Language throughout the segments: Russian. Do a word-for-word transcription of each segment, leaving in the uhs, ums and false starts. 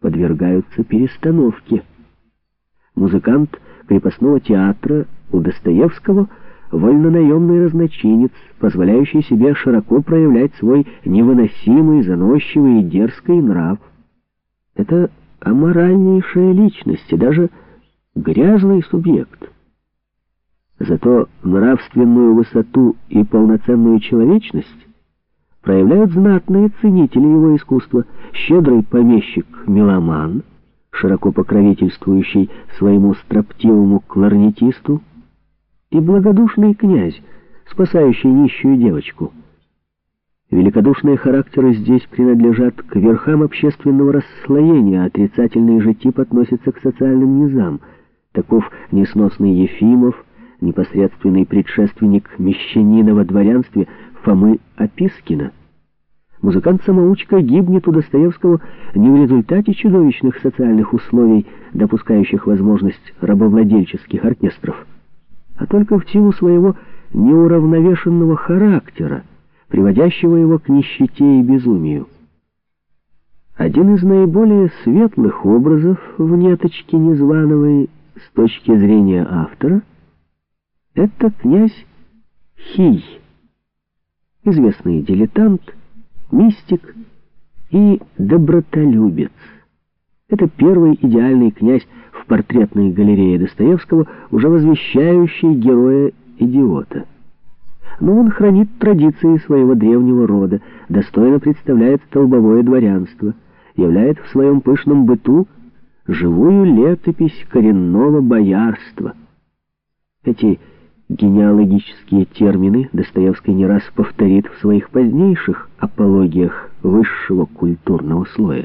подвергаются перестановке. Музыкант крепостного театра у Достоевского — вольнонаемный разночинец, позволяющий себе широко проявлять свой невыносимый, заносчивый и дерзкий нрав. Это аморальнейшая личность и даже грязный субъект. Зато нравственную высоту и полноценную человечность проявляют знатные ценители его искусства: щедрый помещик-меломан, широко покровительствующий своему строптивому кларнетисту, и благодушный князь, спасающий нищую девочку. Великодушные характеры здесь принадлежат к верхам общественного расслоения, отрицательный же тип относится к социальным низам. Таков несносный Ефимов, непосредственный предшественник мещанина во дворянстве Фомы Опискина. Музыкант-самоучка гибнет у Достоевского не в результате чудовищных социальных условий, допускающих возможность рабовладельческих оркестров, а только в силу своего неуравновешенного характера, приводящего его к нищете и безумию. Один из наиболее светлых образов в «Неточке Незвановой» с точки зрения автора — это князь Хий, известный дилетант, мистик и добротолюбец. Это первый идеальный князь в портретной галерее Достоевского, уже возвещающий героя-идиота. Но он хранит традиции своего древнего рода, достойно представляет столбовое дворянство, являет в своем пышном быту живую летопись коренного боярства. Эти генеалогические термины Достоевский не раз повторит в своих позднейших апологиях высшего культурного слоя.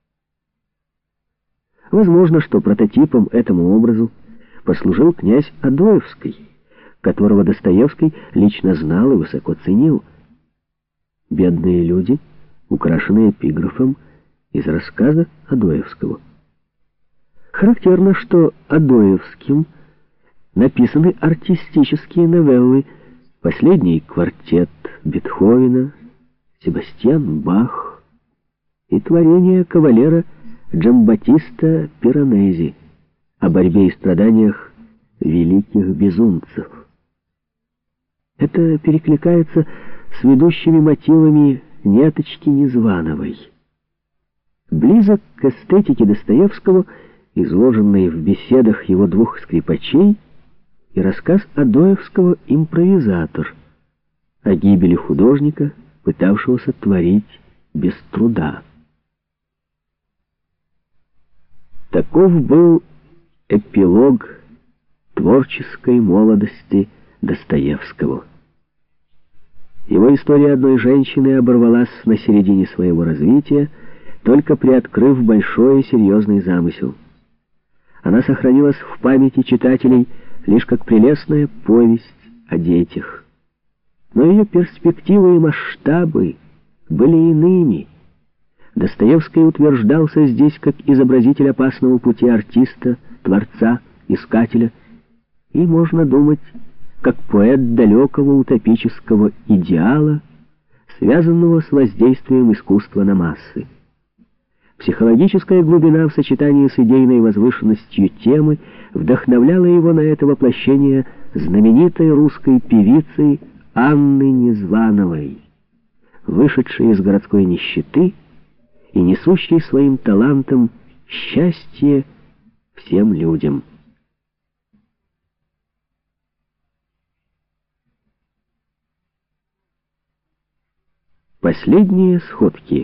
Возможно, что прототипом этому образу послужил князь Адоевский, которого Достоевский лично знал и высоко ценил. «Бедные люди», украшенные эпиграфом из рассказа Адоевского. Характерно, что Адоевским написаны артистические новеллы, последний квартет Бетховена, Себастьян Бах и творение кавалера Джамбаттиста Пиранези о борьбе и страданиях великих безумцев. Это перекликается с ведущими мотивами «Неточки Незвановой». Близок к эстетике Достоевского, изложенной в беседах его двух скрипачей, и рассказ Адоевского «Импровизатор» о гибели художника, пытавшегося творить без труда. Таков был эпилог творческой молодости Достоевского. Его история одной женщины оборвалась на середине своего развития, только приоткрыв большой и серьезный замысел. Она сохранилась в памяти читателей лишь как прелестная повесть о детях. Но ее перспективы и масштабы были иными. Достоевский утверждался здесь как изобразитель опасного пути артиста, творца, искателя, и, можно думать, как поэт далекого утопического идеала, связанного с воздействием искусства на массы. Психологическая глубина в сочетании с идейной возвышенностью темы вдохновляла его на это воплощение знаменитой русской певицы Анны Незвановой, вышедшей из городской нищеты и несущей своим талантом счастье всем людям. Последние сходки.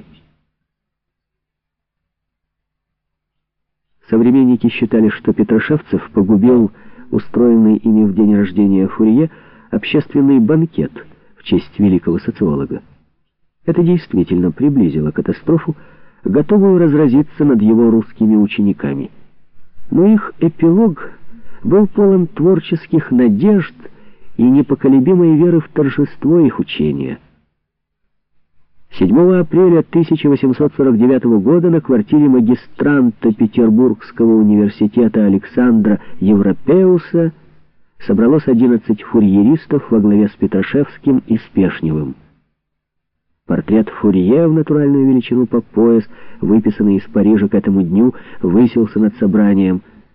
Современники считали, что Петрашевцев погубил устроенный ими в день рождения Фурье общественный банкет в честь великого социолога. Это действительно приблизило катастрофу, готовую разразиться над его русскими учениками. Но их эпилог был полон творческих надежд и непоколебимой веры в торжество их учения. седьмого апреля тысяча восемьсот сорок девятого года на квартире магистранта Петербургского университета Александра Европеуса собралось одиннадцать фурьеристов во главе с Петрашевским и Спешневым. Портрет Фурье в натуральную величину по пояс, выписанный из Парижа к этому дню, высился над собранием.